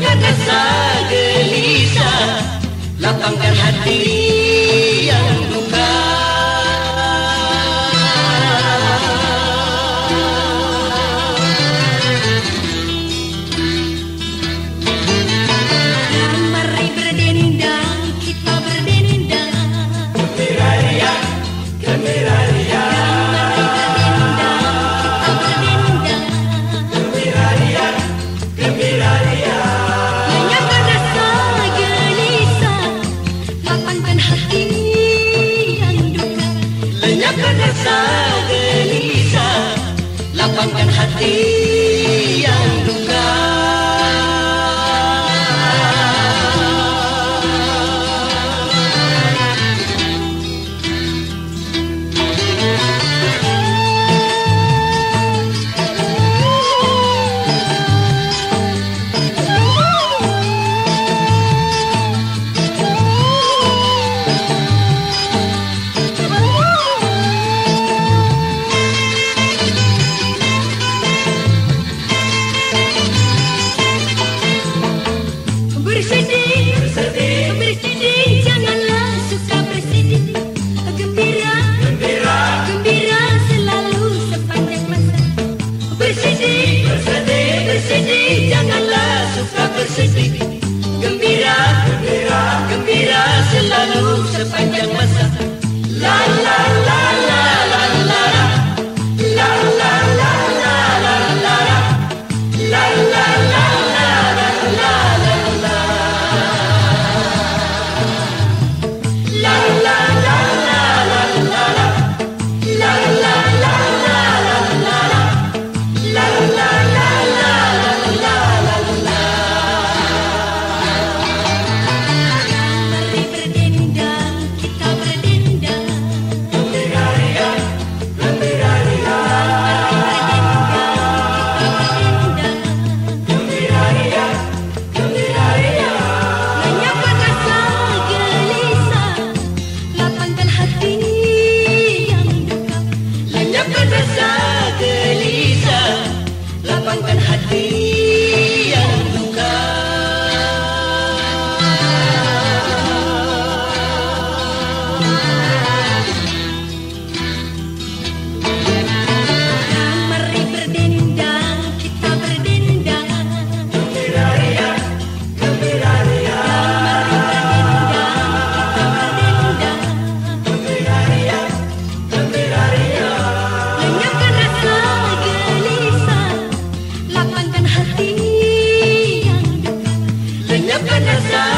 lenyapkan rasa gelisah, lapangkan hati yang duka. Mari berdendang, kita berdendang. Gembira ria, gembira ria. Gembira ria, gembira ria. Lenyapkan rasa gelisah, lapangkan hati yang duka. Lenyapkan rasa gelisah, lapangkan hati yang duka. Bersedih, janganlah suka bersedih. Gembira, gembira selalu sepanjang masa. Bersedih, janganlah suka bersedih. Gembira, gembira selalu sepanjang masa. La la la la la la la. La la la la la la la. La la la la la la la la. La la la la la la la. La la la la la la la. La la la la la la la. Mari berdendang, kita berdendang. Gembira ria, gembira ria. Gembira ria, gembira ria. Lenyapkan rasa gelisah, lapangkan hati yang duka. Lenyapkan rasa gelisah, lapangkan hati yang duka. Mari berdendang, kita berdendang. Gembira ria, gembira ria. Gembira ria, gembira ria. Lenyapkan rasa gelisah, lapangkan hati yang duka. Lenyapkan rasa